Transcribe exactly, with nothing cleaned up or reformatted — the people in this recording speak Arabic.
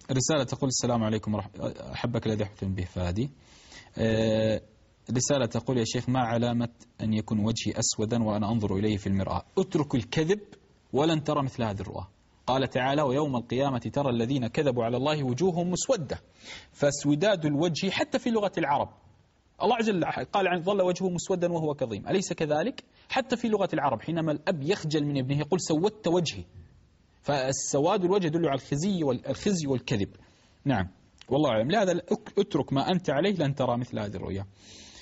رسالة تقول السلام عليكم ورحمة، أحبك الذي أحببت به فادي. رسالة تقول يا شيخ ما علامة أن يكون وجهي أسودا وأنا أنظر إليه في المرآة؟ اترك الكذب ولن ترى مثل هذه الرؤى. قال تعالى ويوم القيامة ترى الذين كذبوا على الله وجوههم مسودة. فاسوداد الوجه حتى في لغة العرب، الله عز وجل قال عن ظل وجهه مسودا وهو كظيم، أليس كذلك؟ حتى في لغة العرب حينما الأب يخجل من ابنه يقول سودت وجهي، فالسواد الوجه يدل على الخزي والخزي والكذب. نعم والله أعلم. لهذا اترك ما أنت عليه لن ترى مثل هذه الرؤيا.